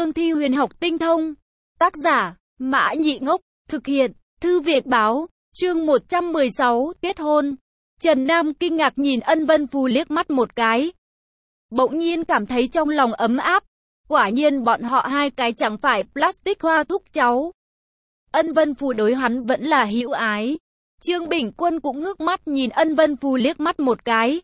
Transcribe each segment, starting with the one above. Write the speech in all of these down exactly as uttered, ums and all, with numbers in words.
cương thi huyền học tinh thông. Tác giả, Mã Nhị Ngốc, thực hiện, Thư Việt Báo, chương một trăm mười sáu, Tiết hôn. Trần Nam kinh ngạc nhìn Ân Vân Phù liếc mắt một cái. Bỗng nhiên cảm thấy trong lòng ấm áp. Quả nhiên bọn họ hai cái chẳng phải plastic hoa thúc cháu. Ân Vân Phù đối hắn vẫn là hữu ái. Trương Bình Quân cũng ngước mắt nhìn Ân Vân Phù liếc mắt một cái.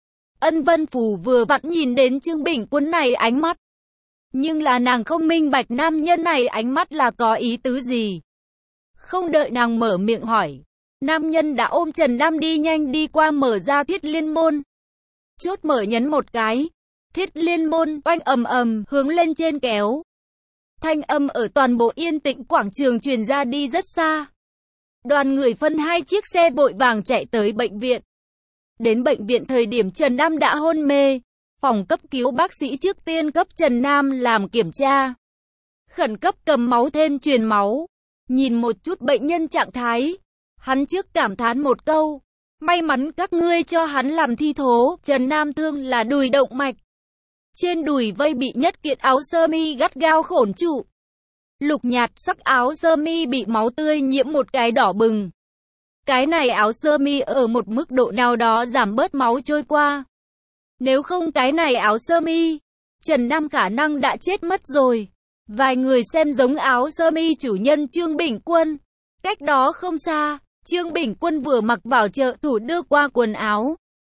Ân Vân Phù vừa vặn nhìn đến Trương Bình Quân này ánh mắt. Nhưng là nàng không minh bạch nam nhân này ánh mắt là có ý tứ gì. Không đợi nàng mở miệng hỏi. Nam nhân đã ôm Trần Nam đi nhanh đi qua mở ra thiết liên môn. Chốt mở nhấn một cái. Thiết liên môn oanh ầm ầm hướng lên trên kéo. Thanh âm ở toàn bộ yên tĩnh quảng trường truyền ra đi rất xa. Đoàn người phân hai chiếc xe vội vàng chạy tới bệnh viện. Đến bệnh viện thời điểm Trần Nam đã hôn mê. Phòng cấp cứu bác sĩ trước tiên cấp Trần Nam làm kiểm tra. Khẩn cấp cầm máu thêm truyền máu. Nhìn một chút bệnh nhân trạng thái. Hắn trước cảm thán một câu. May mắn các ngươi cho hắn làm thi thố. Trần Nam thương là đùi động mạch. Trên đùi vây bị nhất kiện áo sơ mi gắt gao khổn trụ. Lục nhạt sắc áo sơ mi bị máu tươi nhiễm một cái đỏ bừng. Cái này áo sơ mi ở một mức độ nào đó giảm bớt máu trôi qua. Nếu không cái này áo sơ mi, Trần Nam khả năng đã chết mất rồi. Vài người xem giống áo sơ mi chủ nhân Trương Bình Quân. Cách đó không xa, Trương Bình Quân vừa mặc vào trợ thủ đưa qua quần áo.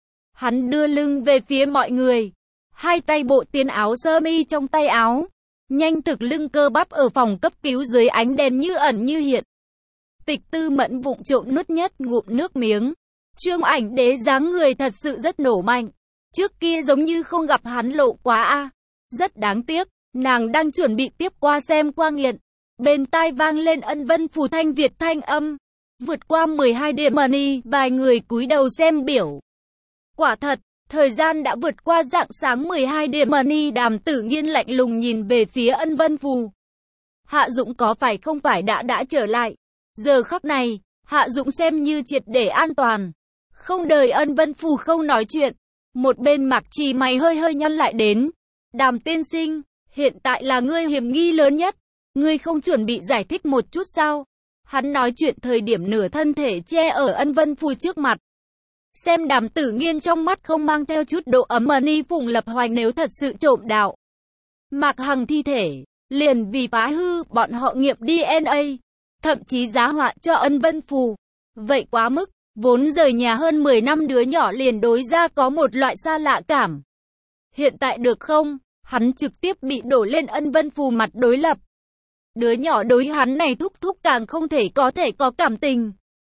Hắn đưa lưng về phía mọi người. Hai tay bộ tiến áo sơ mi trong tay áo. Nhanh thực lưng cơ bắp ở phòng cấp cứu dưới ánh đèn như ẩn như hiện. Tịch Tư Mẫn vụng trộm nuốt nhất ngụm nước miếng. Trương Ảnh Đế dáng người thật sự rất nổ mạnh. Trước kia giống như không gặp hắn lộ quá a. À. Rất đáng tiếc, nàng đang chuẩn bị tiếp qua xem qua nghiện. Bên tai vang lên Ân Vân Phù thanh Việt thanh âm. Vượt qua mười hai điểm money, vài người cúi đầu xem biểu. Quả thật, thời gian đã vượt qua rạng sáng mười hai điểm money. Đàm Tử Nghiên lạnh lùng nhìn về phía Ân Vân Phù. Hạ Dũng có phải không phải đã đã trở lại. Giờ khắc này, Hạ Dũng xem như triệt để an toàn. Không đợi Ân Vân Phù không nói chuyện. Một bên Mạc Trì mày hơi hơi nhăn lại đến. Đàm tiên sinh, hiện tại là ngươi hiểm nghi lớn nhất. Ngươi không chuẩn bị giải thích một chút sao? Hắn nói chuyện thời điểm nửa thân thể che ở Ân Vân Phù trước mặt. Xem Đàm Tử Nghiên trong mắt không mang theo chút độ ấm ni Phùng Lập Hoành nếu thật sự trộm đạo. Mạc Hằng thi thể, liền vì phá hư bọn họ nghiệm đê en a. Thậm chí giá họa cho Ân Vân Phù. Vậy quá mức. Vốn rời nhà hơn mười năm đứa nhỏ liền đối ra có một loại xa lạ cảm. Hiện tại được không? Hắn trực tiếp bị đổ lên Ân Vân Phù mặt đối lập. Đứa nhỏ đối hắn này thúc thúc càng không thể có thể có cảm tình.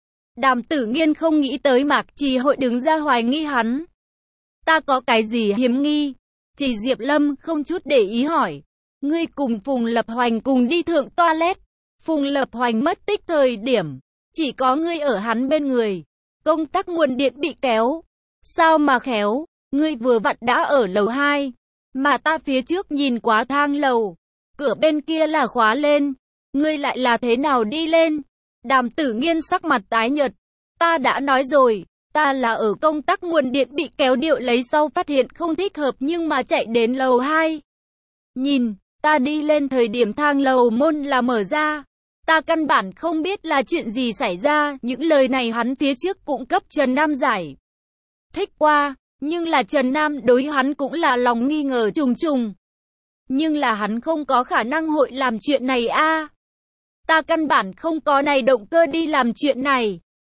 Đàm Tử Nghiên không nghĩ tới Mạc Trì hội đứng ra hoài nghi hắn. Ta có cái gì hiếm nghi? Chỉ Diệp Lâm không chút để ý hỏi. Ngươi cùng Phùng Lập Hoành cùng đi thượng toilet. Phùng Lập Hoành mất tích thời điểm. Chỉ có ngươi ở hắn bên người. Công tắc nguồn điện bị kéo. Sao mà khéo, ngươi vừa vặn đã ở lầu hai. Mà ta phía trước nhìn quá thang lầu. Cửa bên kia là khóa lên. Ngươi lại là thế nào đi lên? Đàm Tử Nghiên sắc mặt tái nhợt. Ta đã nói rồi, ta là ở công tắc nguồn điện bị kéo điệu lấy sau phát hiện không thích hợp nhưng mà chạy đến lầu hai. Nhìn, ta đi lên thời điểm thang lầu môn là mở ra. Ta căn bản không biết là chuyện gì xảy ra, những lời này hắn phía trước cũng cấp Trần Nam giải thích qua, nhưng là Trần Nam đối hắn cũng là lòng nghi ngờ trùng trùng. Nhưng là hắn không có khả năng hội làm chuyện này a. À. Ta căn bản không có này động cơ đi làm chuyện này.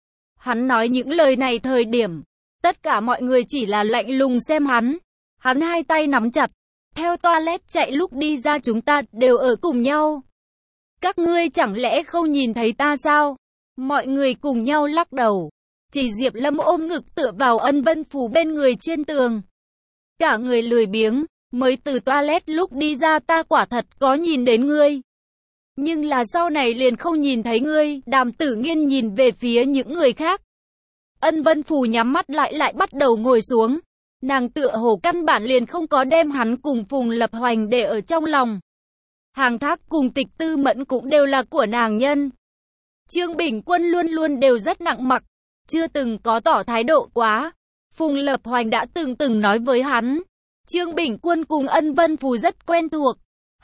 Hắn nói những lời này thời điểm, tất cả mọi người chỉ là lạnh lùng xem hắn. Hắn hai tay nắm chặt, theo toilet chạy lúc đi ra chúng ta đều ở cùng nhau. Các ngươi chẳng lẽ không nhìn thấy ta sao? Mọi người cùng nhau lắc đầu. Chỉ Diệp Lâm ôm ngực tựa vào Ân Vân Phù bên người trên tường. Cả người lười biếng, mới từ toilet lúc đi ra ta quả thật có nhìn đến ngươi. Nhưng là sau này liền không nhìn thấy ngươi. Đàm Tử Nghiên nhìn về phía những người khác. Ân Vân Phù nhắm mắt lại lại bắt đầu ngồi xuống. Nàng tựa hồ căn bản liền không có đem hắn cùng Phùng Lập Hoành để ở trong lòng. Hàng Thác cùng Tịch Tư Mẫn cũng đều là của nàng nhân. Trương Bình Quân luôn luôn đều rất nặng mặc, chưa từng có tỏ thái độ quá. Phùng Lập Hoành đã từng từng nói với hắn. Trương Bình Quân cùng Ân Vân Phù rất quen thuộc.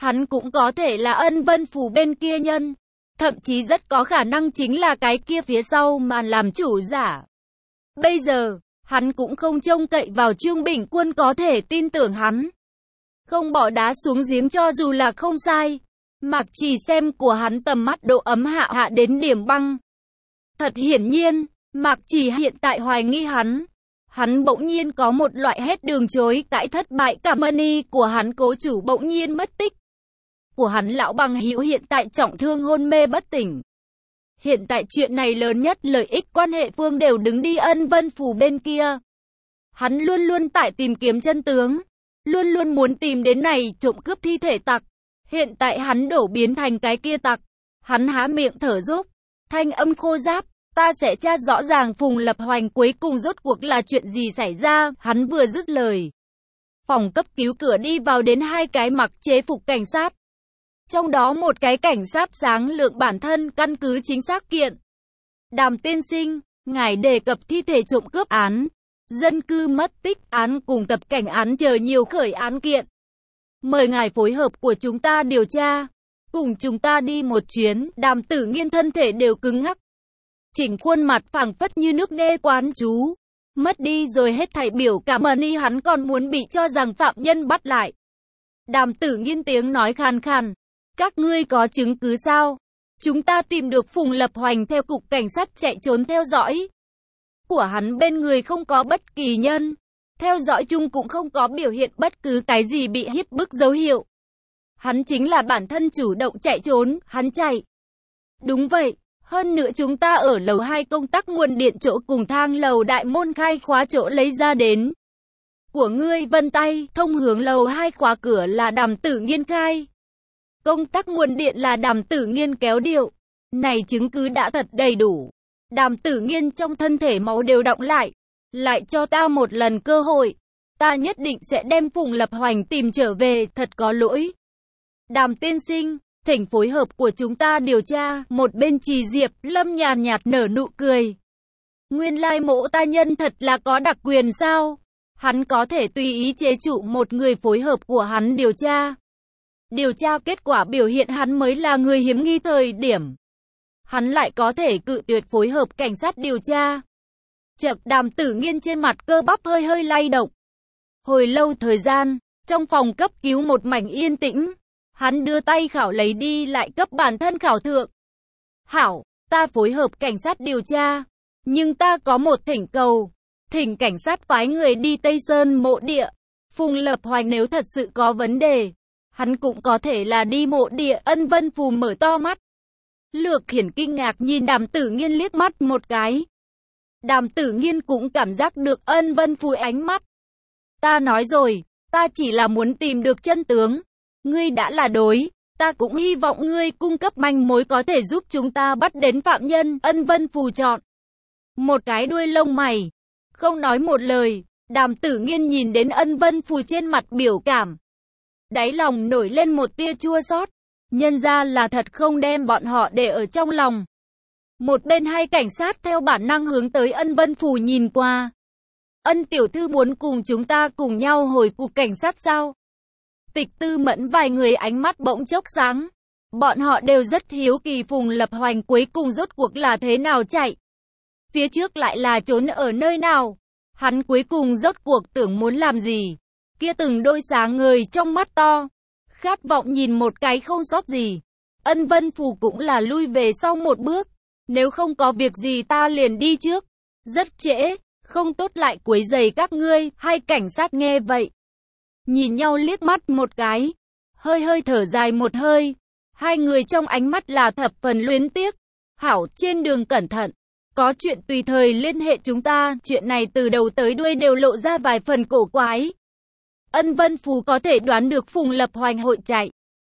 Hắn cũng có thể là Ân Vân Phủ bên kia nhân. Thậm chí rất có khả năng chính là cái kia phía sau mà làm chủ giả. Bây giờ, hắn cũng không trông cậy vào Trương Bình Quân có thể tin tưởng hắn. Không bỏ đá xuống giếng cho dù là không sai. Mạc Trì xem của hắn tầm mắt độ ấm hạ hạ đến điểm băng. Thật hiển nhiên, Mạc Trì hiện tại hoài nghi hắn. Hắn bỗng nhiên có một loại hết đường chối cãi thất bại, cả money của hắn cố chủ bỗng nhiên mất tích. Của hắn lão bằng hữu hiện tại trọng thương hôn mê bất tỉnh. Hiện tại chuyện này lớn nhất lợi ích quan hệ phương đều đứng đi Ân Vân Phủ bên kia. Hắn luôn luôn tại tìm kiếm chân tướng. Luôn luôn muốn tìm đến này trộm cướp thi thể tặc. Hiện tại hắn đổ biến thành cái kia tặc. Hắn há miệng thở dốc. Thanh âm khô ráp. Ta sẽ tra rõ ràng Phùng Lập Hoành cuối cùng rốt cuộc là chuyện gì xảy ra. Hắn vừa dứt lời. Phòng cấp cứu cửa đi vào đến hai cái mặc chế phục cảnh sát. Trong đó một cái cảnh sát sáng lượng bản thân căn cứ chính xác kiện. Đàm tiên sinh, ngài đề cập thi thể trộm cướp án, dân cư mất tích án cùng tập cảnh án chờ nhiều khởi án kiện. Mời ngài phối hợp của chúng ta điều tra. Cùng chúng ta đi một chuyến. Đàm Tử Nghiên thân thể đều cứng ngắc. Chỉnh khuôn mặt phảng phất như nước nê quán chú. Mất đi rồi hết thảy biểu cảm ni hắn còn muốn bị cho rằng phạm nhân bắt lại. Đàm Tử Nghiên tiếng nói khan khan. Các ngươi có chứng cứ sao? Chúng ta tìm được Phùng Lập Hoành theo cục cảnh sát chạy trốn theo dõi. Của hắn bên người không có bất kỳ nhân. Theo dõi chung cũng không có biểu hiện bất cứ cái gì bị hiếp bức dấu hiệu. Hắn chính là bản thân chủ động chạy trốn, hắn chạy. Đúng vậy, hơn nữa chúng ta ở lầu hai công tắc nguồn điện chỗ cùng thang lầu đại môn khai khóa chỗ lấy ra đến. Của ngươi vân tay, thông hướng lầu hai khóa cửa là Đàm Tử Nghiên khai. Công tắc nguồn điện là Đàm Tử Nghiên kéo điệu. Này chứng cứ đã thật đầy đủ. Đàm Tử Nghiên trong thân thể máu đều đọng lại. Lại cho ta một lần cơ hội. Ta nhất định sẽ đem Phùng Lập Hoành tìm trở về, thật có lỗi. Đàm tiên sinh, thỉnh phối hợp của chúng ta điều tra. Một bên Trì Diệp Lâm nhàn nhạt nở nụ cười. Nguyên lai mộ ta nhân thật là có đặc quyền sao? Hắn có thể tùy ý chế trụ một người phối hợp của hắn điều tra. Điều tra kết quả biểu hiện hắn mới là người hiếm nghi thời điểm. Hắn lại có thể cự tuyệt phối hợp cảnh sát điều tra. Chợt Đàm Tử Nghiên trên mặt cơ bắp hơi hơi lay động. Hồi lâu thời gian, trong phòng cấp cứu một mảnh yên tĩnh. Hắn đưa tay khảo lấy đi lại cấp bản thân khảo thượng. Hảo, ta phối hợp cảnh sát điều tra. Nhưng ta có một thỉnh cầu. Thỉnh cảnh sát phái người đi Tây Sơn mộ địa. Phùng Lập Hoành nếu thật sự có vấn đề, hắn cũng có thể là đi mộ địa. Ân Vân Phù mở to mắt. Lược Hiển kinh ngạc nhìn Đàm Tử Nghiên liếc mắt một cái. Đàm Tử Nghiên cũng cảm giác được Ân Vân Phù ánh mắt. Ta nói rồi, ta chỉ là muốn tìm được chân tướng. Ngươi đã là đối, ta cũng hy vọng ngươi cung cấp manh mối có thể giúp chúng ta bắt đến phạm nhân. Ân Vân Phù chọn một cái đuôi lông mày, không nói một lời. Đàm Tử Nghiên nhìn đến Ân Vân Phù trên mặt biểu cảm, đáy lòng nổi lên một tia chua xót. Nhân ra là thật không đem bọn họ để ở trong lòng. Một bên hai cảnh sát theo bản năng hướng tới Ân Vân Phù nhìn qua. Ân tiểu thư muốn cùng chúng ta cùng nhau hồi cục cảnh sát sao? Tịch Tư Mẫn vài người ánh mắt bỗng chốc sáng. Bọn họ đều rất hiếu kỳ Phùng Lập Hoành cuối cùng rốt cuộc là thế nào chạy. Phía trước lại là trốn ở nơi nào. Hắn cuối cùng rốt cuộc tưởng muốn làm gì. Kia từng đôi sáng ngời trong mắt to. Khát vọng nhìn một cái không sót gì. Ân Vân Phù cũng là lui về sau một bước. Nếu không có việc gì ta liền đi trước. Rất trễ, không tốt lại quấy rầy các ngươi. Hai cảnh sát nghe vậy, nhìn nhau liếc mắt một cái, hơi hơi thở dài một hơi. Hai người trong ánh mắt là thập phần luyến tiếc. Hảo, trên đường cẩn thận. Có chuyện tùy thời liên hệ chúng ta. Chuyện này từ đầu tới đuôi đều lộ ra vài phần cổ quái. Ân Vân Phù có thể đoán được Phùng Lập Hoành hội chạy.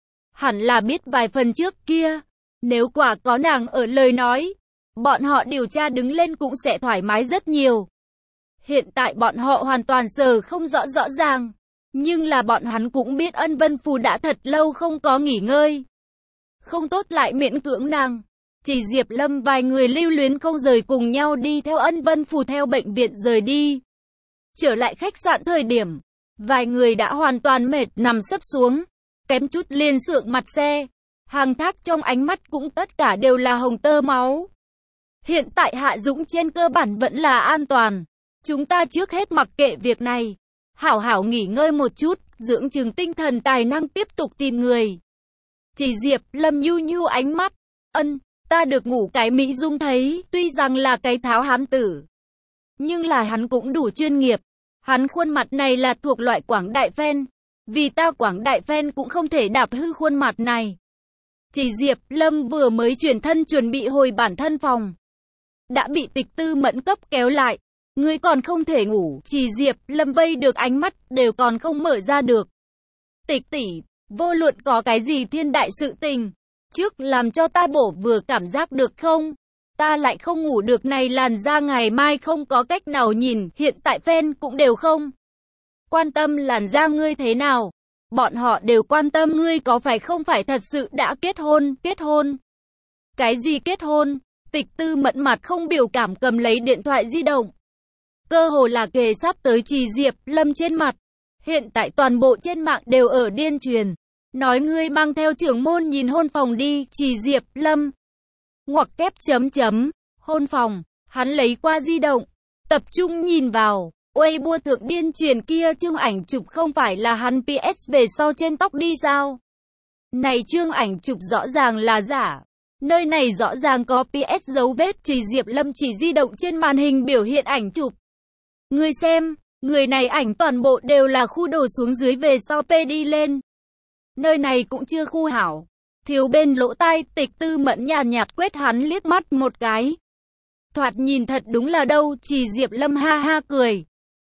Hẳn là biết vài phần trước kia. Nếu quả có nàng ở lời nói, bọn họ điều tra đứng lên cũng sẽ thoải mái rất nhiều. Hiện tại bọn họ hoàn toàn sờ không rõ rõ ràng. Nhưng là bọn hắn cũng biết Ân Vân Phù đã thật lâu không có nghỉ ngơi. Không tốt lại miễn cưỡng nàng. Chỉ Diệp Lâm vài người lưu luyến không rời cùng nhau đi theo Ân Vân Phù theo bệnh viện rời đi. Trở lại khách sạn thời điểm, vài người đã hoàn toàn mệt nằm sấp xuống. kém chút liền sượng mặt xe. Hàng Thác trong ánh mắt cũng tất cả đều là hồng tơ máu. Hiện tại Hạ Dũng trên cơ bản vẫn là an toàn. Chúng ta trước hết mặc kệ việc này. Hảo hảo nghỉ ngơi một chút, dưỡng trừng tinh thần tài năng tiếp tục tìm người. Chỉ Diệp Lâm nhu nhu ánh mắt. Ân, ta được ngủ cái Mỹ Dung thấy, tuy rằng là cái tháo hám tử. Nhưng là hắn cũng đủ chuyên nghiệp. Hắn khuôn mặt này là thuộc loại quảng đại fan. Vì ta quảng đại fan cũng không thể đạp hư khuôn mặt này. Chỉ Diệp Lâm vừa mới chuyển thân chuẩn bị hồi bản thân phòng. Đã bị Tịch Tư Mẫn cấp kéo lại. Ngươi còn không thể ngủ. Chỉ Diệp Lâm vây được ánh mắt đều còn không mở ra được. Tịch tỷ, vô luận có cái gì thiên đại sự tình. Trước làm cho ta bổ vừa cảm giác được không? Ta lại không ngủ được này làn da ngày mai không có cách nào nhìn. Hiện tại fan cũng đều không quan tâm làn da ngươi thế nào. Bọn họ đều quan tâm ngươi có phải không phải thật sự đã kết hôn, kết hôn. Cái gì kết hôn? Tịch Tư Mẫn mặt không biểu cảm cầm lấy điện thoại di động. Cơ hồ là kề sát tới Chỉ Diệp Lâm trên mặt. Hiện tại toàn bộ trên mạng đều ở điên truyền. Nói ngươi mang theo trưởng môn nhìn hôn phòng đi, Chỉ Diệp Lâm. Ngoặc kép chấm chấm, hôn phòng, hắn lấy qua di động. Tập trung nhìn vào. Weibo thượng điên truyền kia chương ảnh chụp không phải là hắn pê ét về sau trên tóc đi sao? Này chương ảnh chụp rõ ràng là giả. Nơi này rõ ràng có pê ét dấu vết. Chỉ Diệp Lâm chỉ di động trên màn hình biểu hiện ảnh chụp. Người xem, người này ảnh toàn bộ đều là khu đổ xuống dưới về sau P đi lên. Nơi này cũng chưa khu hảo. Thiếu bên lỗ tai. Tịch Tư Mẫn nhàn nhạt quét hắn liếc mắt một cái. Thoạt nhìn thật đúng là đâu. Chỉ Diệp Lâm ha ha cười.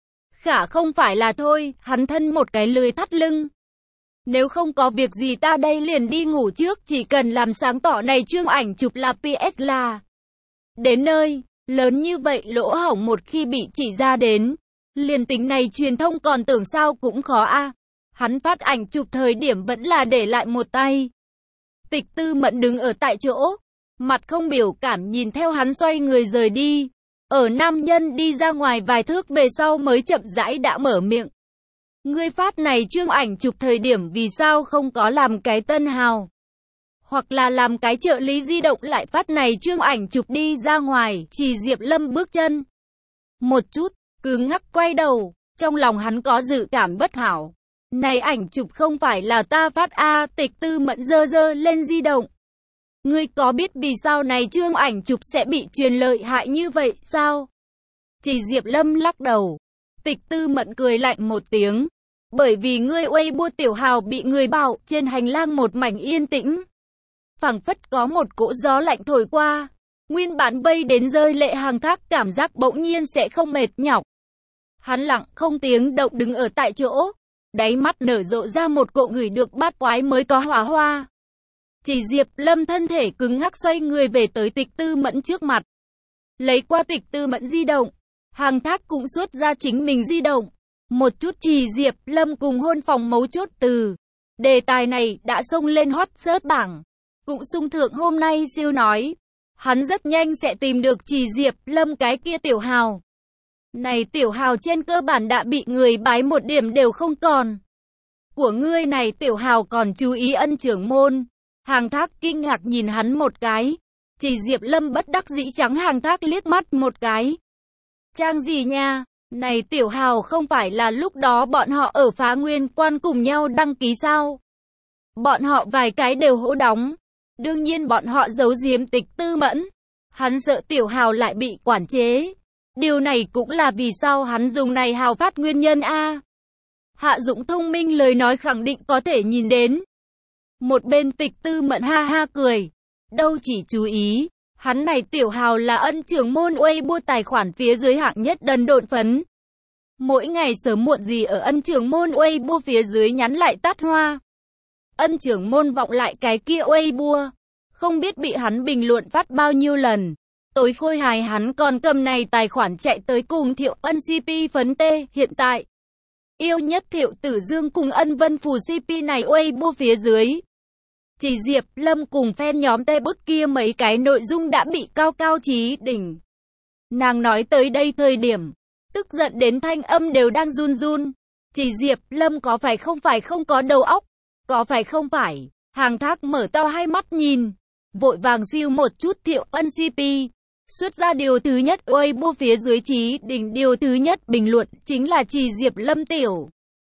Khả không phải là thôi, hắn thân một cái lười thắt lưng. Nếu không có việc gì ta đây liền đi ngủ trước, chỉ cần làm sáng tỏ này chương ảnh chụp là pê ét là. Đến nơi, lớn như vậy lỗ hổng một khi bị chỉ ra đến. Liền tính này truyền thông còn tưởng sao cũng khó a. Hắn phát ảnh chụp thời điểm vẫn là để lại một tay. Tịch Tư Mẫn đứng ở tại chỗ, mặt không biểu cảm nhìn theo hắn xoay người rời đi. Ở nam nhân đi ra ngoài vài thước về sau mới chậm rãi đã mở miệng. Ngươi phát này chương ảnh chụp thời điểm vì sao không có làm cái tân hào? Hoặc là làm cái trợ lý di động lại phát này chương ảnh chụp đi ra ngoài. Chỉ Diệp Lâm bước chân một chút, cứng ngắc quay đầu. Trong lòng hắn có dự cảm bất hảo. Này ảnh chụp không phải là ta phát a. Tịch Tư Mẫn dơ dơ lên di động. Ngươi có biết vì sao này chương ảnh chụp sẽ bị truyền lợi hại như vậy sao? Chỉ Diệp Lâm lắc đầu. Tịch Tư Mẫn cười lạnh một tiếng. Bởi vì ngươi Weibo tiểu hào bị người bảo, trên hành lang một mảnh yên tĩnh. Phảng phất có một cỗ gió lạnh thổi qua. Nguyên bản vây đến rơi lệ Hàng Thác cảm giác bỗng nhiên sẽ không mệt nhọc. Hắn lặng không tiếng động đứng ở tại chỗ. Đáy mắt nở rộ ra một cỗ ngửi được bát quái mới có hỏa hoa. Chỉ Diệp Lâm thân thể cứng ngắc xoay người về tới Tịch Tư Mẫn trước mặt. Lấy qua Tịch Tư Mẫn di động. Hàng Thác cũng xuất ra chính mình di động. Một chút Chỉ Diệp Lâm cùng hôn phòng mấu chốt từ. Đề tài này đã xông lên hot search bảng. Cũng xung thượng hôm nay siêu nói. Hắn rất nhanh sẽ tìm được Chỉ Diệp Lâm cái kia tiểu hào. Này tiểu hào trên cơ bản đã bị người bái một điểm đều không còn. Của ngươi này tiểu hào còn chú ý ân trưởng môn. Hàng Thác kinh ngạc nhìn hắn một cái. Chỉ Diệp Lâm bất đắc dĩ trắng Hàng Thác liếc mắt một cái. Trang gì nha? Này tiểu hào không phải là lúc đó bọn họ ở Phá Nguyên Quan cùng nhau đăng ký sao? Bọn họ vài cái đều hỗ đóng. Đương nhiên bọn họ giấu giếm Tịch Tư Mẫn. Hắn sợ tiểu hào lại bị quản chế. Điều này cũng là vì sao hắn dùng này hào phát nguyên nhân a. Hạ Dũng thông minh lời nói khẳng định có thể nhìn đến. Một bên Tịch Tư Mẫn ha ha cười. Đâu chỉ chú ý. Hắn này tiểu hào là ân trưởng môn Weibo tài khoản phía dưới hạng nhất đần độn phấn. Mỗi ngày sớm muộn gì ở ân trưởng môn Weibo phía dưới nhắn lại tát hoa. Ân trưởng môn vọng lại cái kia Weibo. Không biết bị hắn bình luận phát bao nhiêu lần. Tối khôi hài hắn còn cầm này tài khoản chạy tới cùng Thiệu Ân xê pê phấn tê. Hiện tại, yêu nhất Thiệu Tử Dương cùng Ân Vân Phù xê pê này Weibo phía dưới. Chỉ Diệp Lâm cùng fan nhóm tê bức kia mấy cái nội dung đã bị cao cao chí đỉnh. Nàng nói tới đây thời điểm, tức giận đến thanh âm đều đang run run. Chỉ Diệp Lâm có phải không phải không có đầu óc, có phải không phải? Hàng Thác mở to hai mắt nhìn, vội vàng siêu một chút Thiệu Ân xê pê. Xuất ra điều thứ nhất Weibo phía dưới Chí Đỉnh, điều thứ nhất bình luận chính là Trì Diệp Lâm tiểu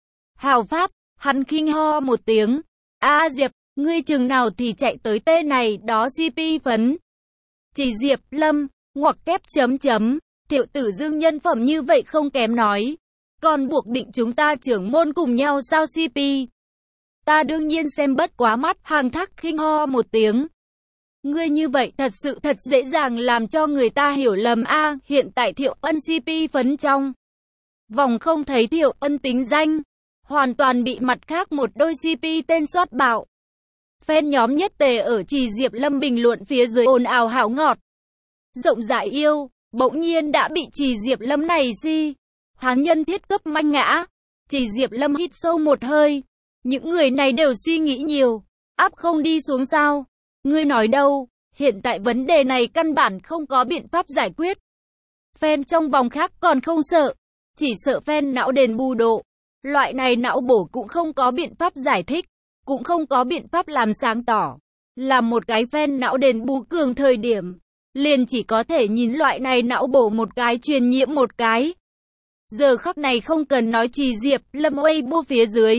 hào phát. Hắn khinh ho một tiếng. A Diệp, ngươi chừng nào thì chạy tới tên này đó xê pê phấn. Trì Diệp Lâm, ngoặc kép chấm chấm, Thiệu tử Dương nhân phẩm như vậy không kém nói. Còn buộc định chúng ta trưởng môn cùng nhau sao xê pê? Ta đương nhiên xem bất quá mắt. Hàng Thác khinh ho một tiếng. Ngươi như vậy thật sự thật dễ dàng làm cho người ta hiểu lầm a. À, hiện tại Thiệu Ân xê pê phấn trong vòng không thấy Thiệu Ân tính danh, hoàn toàn bị mặt khác một đôi xê pê tên soát bạo. Fan nhóm nhất tề ở Trì Diệp Lâm bình luận phía dưới ồn ào hảo ngọt. Rộng rãi yêu, bỗng nhiên đã bị Trì Diệp Lâm này si. Hán nhân thiết cấp manh ngã. Trì Diệp Lâm hít sâu một hơi. Những người này đều suy nghĩ nhiều. Áp không đi xuống sao? Ngươi nói đâu? Hiện tại vấn đề này căn bản không có biện pháp giải quyết. Fan trong vòng khác còn không sợ. Chỉ sợ fan não đền bù độ. Loại này não bổ cũng không có biện pháp giải thích. Cũng không có biện pháp làm sáng tỏ. Là một cái fan não đền bù cường thời điểm. Liền chỉ có thể nhìn loại này não bổ một cái truyền nhiễm một cái. Giờ khắc này không cần nói Trì Diệp Lâm Weibo phía dưới.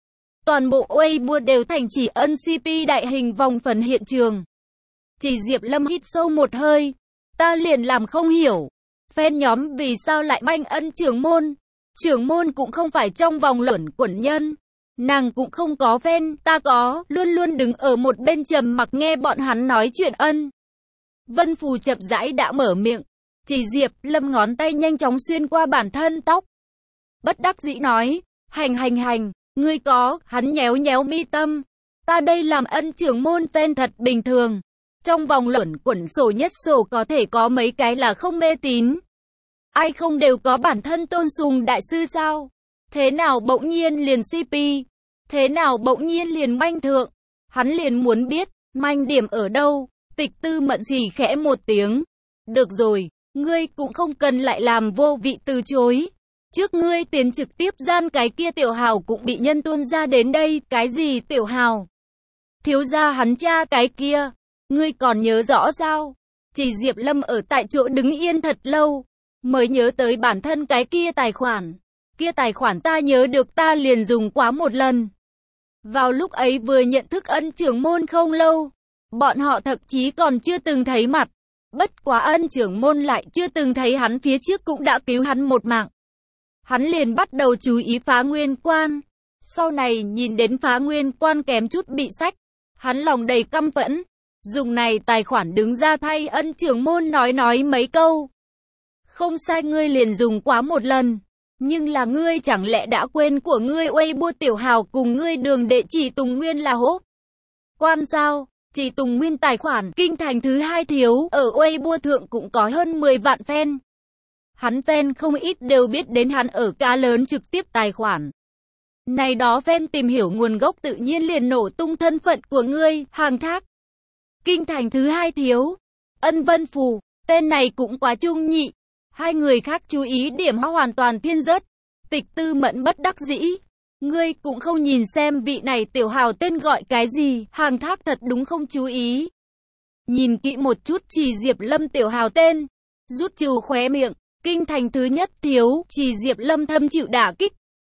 Toàn bộ Weibo đều thành Chỉ Ân xê pê đại hình vòng phần hiện trường. Trì Diệp Lâm hít sâu một hơi. Ta liền làm không hiểu. Fan nhóm vì sao lại manh Ân trưởng môn. Trưởng môn cũng không phải trong vòng luẩn quẩn nhân. Nàng cũng không có fan, ta có, luôn luôn đứng ở một bên trầm mặc nghe bọn hắn nói chuyện Ân. Vân Phù chậm rãi đã mở miệng. Trì Diệp Lâm ngón tay nhanh chóng xuyên qua bản thân tóc. Bất đắc dĩ nói, hành hành hành, ngươi có, hắn nhéo nhéo mi tâm. Ta đây làm Ân trưởng môn fan thật bình thường. Trong vòng luẩn quẩn sổ nhất sổ có thể có mấy cái là không mê tín. Ai không đều có bản thân tôn sùng đại sư sao? Thế nào bỗng nhiên liền xê pê? Thế nào bỗng nhiên liền manh thượng? Hắn liền muốn biết, manh điểm ở đâu? Tịch Tư Mẫn xì khẽ một tiếng. Được rồi, ngươi cũng không cần lại làm vô vị từ chối. Trước ngươi tiến trực tiếp gian cái kia tiểu hào cũng bị nhân tuôn ra đến đây. Cái gì tiểu hào? Thiếu gia hắn cha cái kia. Ngươi còn nhớ rõ sao? Trì Diệp Lâm ở tại chỗ đứng yên thật lâu. Mới nhớ tới bản thân cái kia tài khoản. Kia tài khoản ta nhớ được ta liền dùng quá một lần. Vào lúc ấy vừa nhận thức Ân trưởng môn không lâu. Bọn họ thậm chí còn chưa từng thấy mặt. Bất quá Ân trưởng môn lại chưa từng thấy hắn phía trước cũng đã cứu hắn một mạng. Hắn liền bắt đầu chú ý Phá Nguyên Quan. Sau này nhìn đến Phá Nguyên Quan kém chút bị sách. Hắn lòng đầy căm phẫn. Dùng này tài khoản đứng ra thay Ân trưởng môn nói nói mấy câu. Không sai, ngươi liền dùng quá một lần. Nhưng là ngươi chẳng lẽ đã quên của ngươi Weibo tiểu hào cùng ngươi đường đệ Chỉ Tùng Nguyên là hốt quan sao? Chỉ Tùng Nguyên tài khoản kinh thành thứ hai thiếu ở Weibo thượng cũng có hơn mười vạn fan. Hắn fan không ít đều biết đến hắn ở cá lớn trực tiếp tài khoản. Này đó fan tìm hiểu nguồn gốc tự nhiên liền nổ tung thân phận của ngươi. Hàng Thác kinh thành thứ hai thiếu Ân Vân Phù, tên này cũng quá trung nhị. Hai người khác chú ý điểm họ hoàn toàn thiên rớt. Tịch Tư Mẫn bất đắc dĩ. Ngươi cũng không nhìn xem vị này tiểu hào tên gọi cái gì. Hàng Thác thật đúng không chú ý. Nhìn kỹ một chút Trì Diệp Lâm tiểu hào tên. Rút trừ khóe miệng. Kinh thành thứ nhất thiếu. Trì Diệp Lâm thâm chịu đả kích.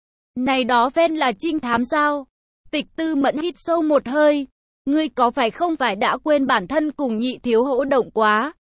Này đó fan là trinh thám sao? Tịch Tư Mẫn hít sâu một hơi. Ngươi có phải không phải đã quên bản thân cùng nhị thiếu hỗ động quá?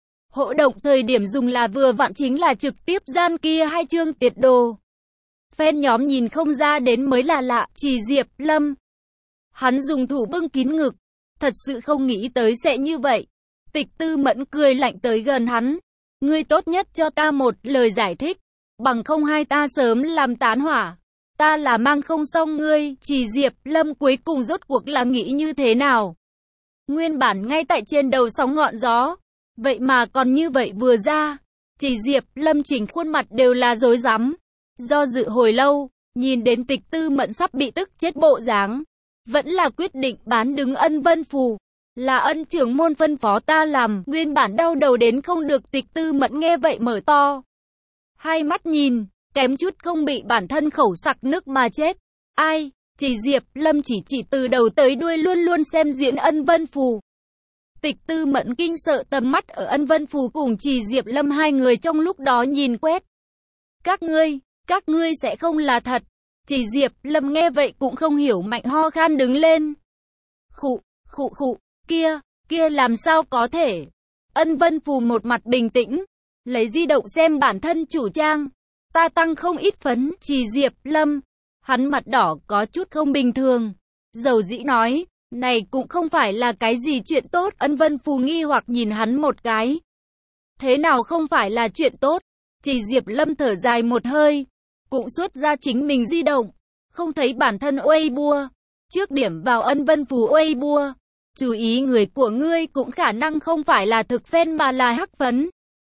Hỗ động thời điểm dùng là vừa vặn chính là trực tiếp gian kia hai chương tiệt đồ. Fan nhóm nhìn không ra đến mới là lạ. Trì Diệp Lâm. Hắn dùng thủ bưng kín ngực. Thật sự không nghĩ tới sẽ như vậy. Tịch Tư Mẫn cười lạnh tới gần hắn. Ngươi tốt nhất cho ta một lời giải thích. Bằng không hai ta sớm làm tán hỏa. Ta là mang không xong ngươi. Trì Diệp Lâm cuối cùng rốt cuộc là nghĩ như thế nào? Nguyên bản ngay tại trên đầu sóng ngọn gió. Vậy mà còn như vậy vừa ra. Trì Diệp Lâm chỉnh khuôn mặt đều là rối rắm. Do dự hồi lâu, nhìn đến Tịch Tư Mẫn sắp bị tức chết bộ dáng. Vẫn là quyết định bán đứng Ân Vân Phù. Là Ân trưởng môn phân phó ta làm. Nguyên bản đau đầu đến không được. Tịch Tư Mẫn nghe vậy mở to hai mắt nhìn, kém chút không bị bản thân khẩu sặc nước mà chết. Ai? Chỉ Diệp Lâm chỉ chỉ từ đầu tới đuôi luôn luôn xem diễn Ân Vân Phù. Tịch Tư Mẫn kinh sợ tầm mắt ở Ân Vân Phù cùng Chỉ Diệp Lâm hai người trong lúc đó nhìn quét. Các ngươi, các ngươi sẽ không là thật. Chỉ Diệp Lâm nghe vậy cũng không hiểu mạnh ho khan đứng lên. Khụ, khụ khụ, kia, kia làm sao có thể. Ân Vân Phù một mặt bình tĩnh, lấy di động xem bản thân chủ trang. Ta tăng không ít phấn, Chỉ Diệp Lâm. Hắn mặt đỏ có chút không bình thường. Dầu dĩ nói, này cũng không phải là cái gì chuyện tốt. Ân Vân Phù nghi hoặc nhìn hắn một cái. Thế nào không phải là chuyện tốt? Chỉ Diệp Lâm thở dài một hơi, cũng xuất ra chính mình di động. Không thấy bản thân Weibo. Trước điểm vào Ân Vân Phù Weibo. Chú ý người của ngươi cũng khả năng không phải là thực fan mà là hắc phấn.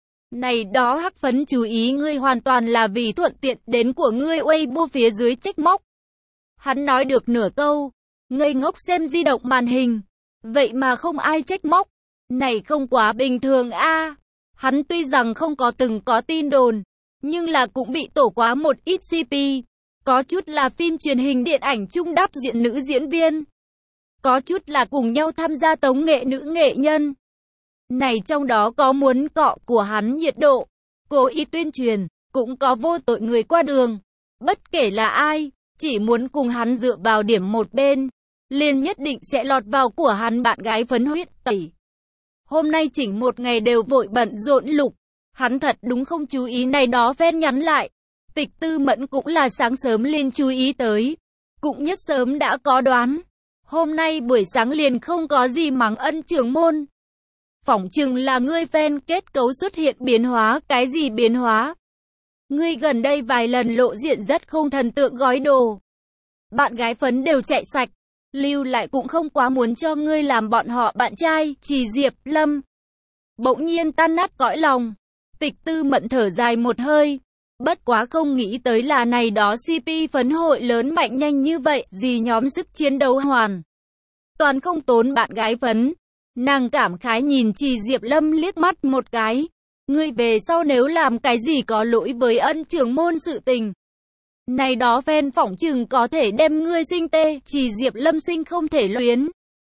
Này đó hắc phấn chú ý ngươi hoàn toàn là vì thuận tiện đến của ngươi Weibo phía dưới trách móc. Hắn nói được nửa câu, ngây ngốc xem di động màn hình. Vậy mà không ai trách móc. Này không quá bình thường a. À. Hắn tuy rằng không có từng có tin đồn, nhưng là cũng bị tổ quá một ít xê pê. Có chút là phim truyền hình điện ảnh chung đáp diện nữ diễn viên. Có chút là cùng nhau tham gia tống nghệ nữ nghệ nhân. Này trong đó có muốn cọ của hắn nhiệt độ, cố ý tuyên truyền, cũng có vô tội người qua đường. Bất kể là ai, chỉ muốn cùng hắn dựa vào điểm một bên, liền nhất định sẽ lọt vào của hắn bạn gái phấn huyết tẩy. Hôm nay chỉnh một ngày đều vội bận rộn lục, hắn thật đúng không chú ý này đó fan nhắn lại. Tịch Tư Mẫn cũng là sáng sớm liền chú ý tới, cũng nhất sớm đã có đoán. Hôm nay buổi sáng liền không có gì mắng Ân trưởng môn. Phỏng chừng là ngươi fan kết cấu xuất hiện biến hóa, cái gì biến hóa? Ngươi gần đây vài lần lộ diện rất không thần tượng gói đồ. Bạn gái phấn đều chạy sạch, lưu lại cũng không quá muốn cho ngươi làm bọn họ bạn trai, Chỉ Diệp Lâm. Bỗng nhiên tan nát cõi lòng, Tịch Tư Mẫn thở dài một hơi. Bất quá không nghĩ tới là này đó xê pê phấn hội lớn mạnh nhanh như vậy, gì nhóm sức chiến đấu hoàn toàn không tốn bạn gái phấn. Nàng cảm khái nhìn Chỉ Diệp Lâm liếc mắt một cái. Ngươi về sau nếu làm cái gì có lỗi với Ân trưởng môn sự tình, này đó fan phỏng chừng có thể đem ngươi sinh tê. Chỉ Diệp Lâm sinh không thể luyến.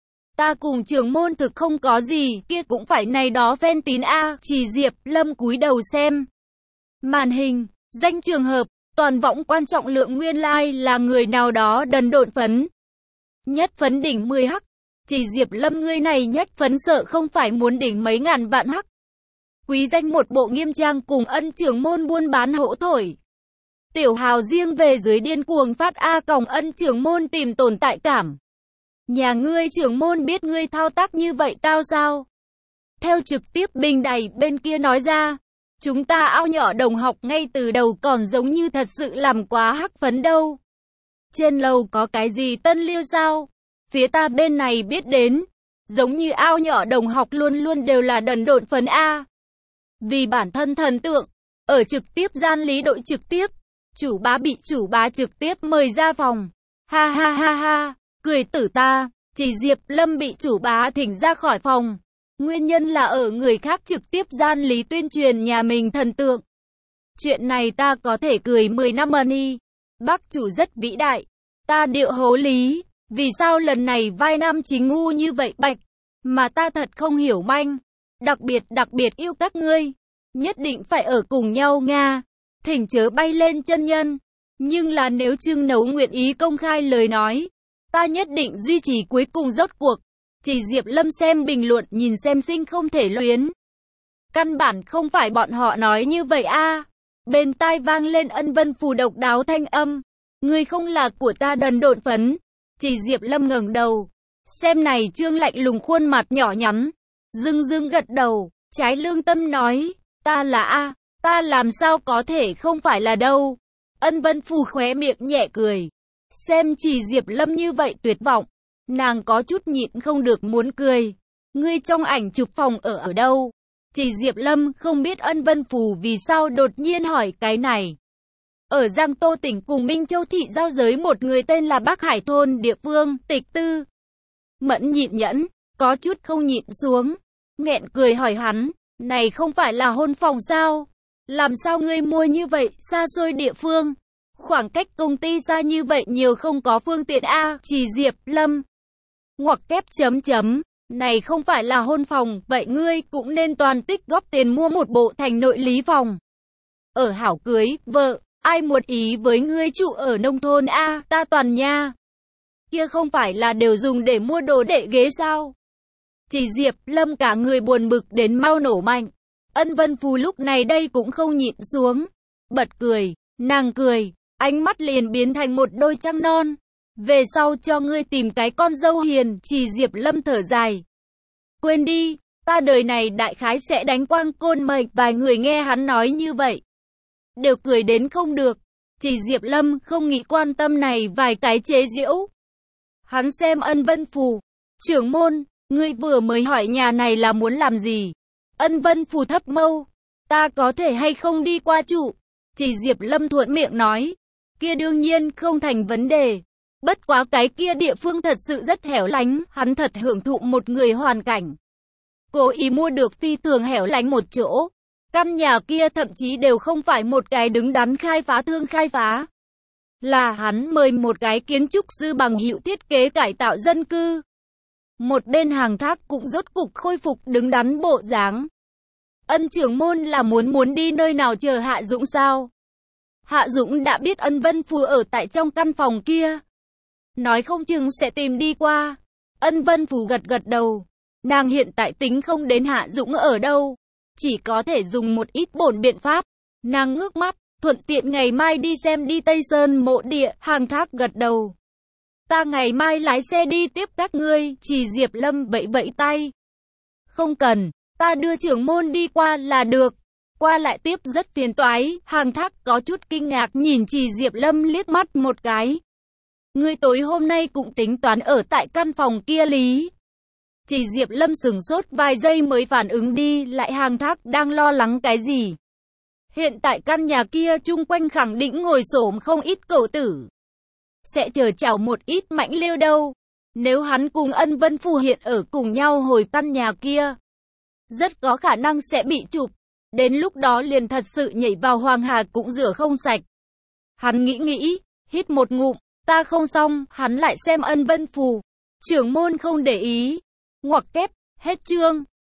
Ta cùng trưởng môn thực không có gì, kia cũng phải này đó fan tín a. Chỉ Diệp Lâm cúi đầu xem màn hình, danh trường hợp, toàn võng quan trọng lượng nguyên lai like là người nào đó đần độn phấn. Nhất phấn đỉnh mười hắc. Chỉ Diệp Lâm ngươi này nhất phấn sợ không phải muốn đỉnh mấy ngàn vạn hắc. Quý danh một bộ nghiêm trang cùng Ân trưởng môn buôn bán hỗ thổi. Tiểu hào riêng về dưới điên cuồng phát A còng Ân trưởng môn tìm tồn tại cảm. Nhà ngươi trưởng môn biết ngươi thao tác như vậy tao sao? Theo trực tiếp bình đài bên kia nói ra. Chúng ta ao nhỏ đồng học ngay từ đầu còn giống như thật sự làm quá hắc phấn đâu. Trên lầu có cái gì tân liêu sao? Phía ta bên này biết đến. Giống như ao nhỏ đồng học luôn luôn đều là đần độn phấn A. Vì bản thân thần tượng. Ở trực tiếp gian lý đội trực tiếp. Chủ bá bị chủ bá trực tiếp mời ra phòng. Ha ha ha ha. Cười tử ta. Chỉ Diệp Lâm bị chủ bá thỉnh ra khỏi phòng. Nguyên nhân là ở người khác trực tiếp gian lý tuyên truyền nhà mình thần tượng. Chuyện này ta có thể cười mười năm money. Bác chủ rất vĩ đại. Ta điệu hố lý. Vì sao lần này vai nam chính ngu như vậy bạch. Mà ta thật không hiểu manh. Đặc biệt đặc biệt yêu các ngươi. Nhất định phải ở cùng nhau Nga. Thỉnh chớ bay lên chân nhân. Nhưng là nếu Trương Nấu nguyện ý công khai lời nói. Ta nhất định duy trì cuối cùng rốt cuộc. Chỉ Diệp Lâm xem bình luận nhìn xem sinh không thể luyến. Căn bản không phải bọn họ nói như vậy a. À. Bên tai vang lên Ân Vân Phù độc đáo thanh âm. Ngươi không là của ta đần độn phấn. Chỉ Diệp Lâm ngẩng đầu. Xem này Trương lạnh lùng khuôn mặt nhỏ nhắn. Dương dương gật đầu. Trái lương tâm nói. Ta là A. Ta làm sao có thể không phải là đâu. Ân Vân Phù khóe miệng nhẹ cười. Xem Chỉ Diệp Lâm như vậy tuyệt vọng. Nàng có chút nhịn không được muốn cười. Ngươi trong ảnh chụp phòng ở ở đâu? Chỉ Diệp Lâm không biết Ân Vân Phù vì sao đột nhiên hỏi cái này. Ở Giang Tô tỉnh cùng Minh Châu thị giao giới một người tên là Bắc Hải thôn địa phương, Tịch Tư Mẫn nhịn nhẫn, có chút không nhịn xuống. Nghẹn cười hỏi hắn, này không phải là hôn phòng sao? Làm sao ngươi mua như vậy, xa xôi địa phương? Khoảng cách công ty xa như vậy nhiều không có phương tiện A, chỉ Diệp Lâm. Ngoặc kép chấm chấm. Này không phải là hôn phòng, vậy ngươi cũng nên toàn tích góp tiền mua một bộ thành nội lý phòng. Ở hảo cưới, vợ, ai muốn ý với ngươi trụ ở nông thôn A, ta toàn nha. Kia không phải là đều dùng để mua đồ đệ ghế sao? Chỉ Diệp Lâm cả người buồn bực đến mau nổ mạnh. Ân Vân Phù lúc này đây cũng không nhịn xuống. Bật cười, nàng cười, ánh mắt liền biến thành một đôi trăng non. Về sau cho ngươi tìm cái con dâu hiền, chỉ Diệp Lâm thở dài. Quên đi, ta đời này đại khái sẽ đánh quang côn mệnh. Vài người nghe hắn nói như vậy, đều cười đến không được. Chỉ Diệp Lâm không nghĩ quan tâm này vài cái chế giễu. Hắn xem Ân Vân Phù. Trưởng môn, ngươi vừa mới hỏi nhà này là muốn làm gì? Ân Vân Phù thấp mâu. Ta có thể hay không đi qua trụ? Chỉ Diệp Lâm thuận miệng nói. Kia đương nhiên không thành vấn đề. Bất quá cái kia địa phương thật sự rất hẻo lánh, hắn thật hưởng thụ một người hoàn cảnh. Cố ý mua được phi thường hẻo lánh một chỗ. Căn nhà kia thậm chí đều không phải một cái đứng đắn khai phá thương khai phá. Là hắn mời một cái kiến trúc sư bằng hữu thiết kế cải tạo dân cư. Một bên Hàng Thác cũng rốt cục khôi phục đứng đắn bộ dáng. Ân trưởng môn là muốn muốn đi nơi nào chờ Hạ Dũng sao? Hạ Dũng đã biết Ân Vân Phù ở tại trong căn phòng kia. Nói không chừng sẽ tìm đi qua. Ân Vân Phù gật gật đầu. Nàng hiện tại tính không đến Hạ Dũng ở đâu. Chỉ có thể dùng một ít bổn biện pháp. Nàng ngước mắt, thuận tiện ngày mai đi xem đi Tây Sơn mộ địa. Hàng Thác gật đầu. Ta ngày mai lái xe đi tiếp các ngươi. Chỉ Diệp Lâm vẫy vẫy tay. Không cần, ta đưa trưởng môn đi qua là được. Qua lại tiếp rất phiền toái. Hàng Thác có chút kinh ngạc nhìn Chỉ Diệp Lâm liếc mắt một cái. Ngươi tối hôm nay cũng tính toán ở tại căn phòng kia lý. Chỉ Diệp Lâm sửng sốt vài giây mới phản ứng đi lại Hàng Thác đang lo lắng cái gì. Hiện tại căn nhà kia chung quanh khẳng định ngồi xổm không ít cẩu tử. Sẽ chờ chào một ít mãnh liêu đâu. Nếu hắn cùng Ân Vân Phù hiện ở cùng nhau hồi căn nhà kia, rất có khả năng sẽ bị chụp. Đến lúc đó liền thật sự nhảy vào Hoàng Hà cũng rửa không sạch. Hắn nghĩ nghĩ, hít một ngụm, ta không xong, hắn lại xem Ân Vân Phù. Trưởng môn không để ý. Ngoặc kép, hết chương.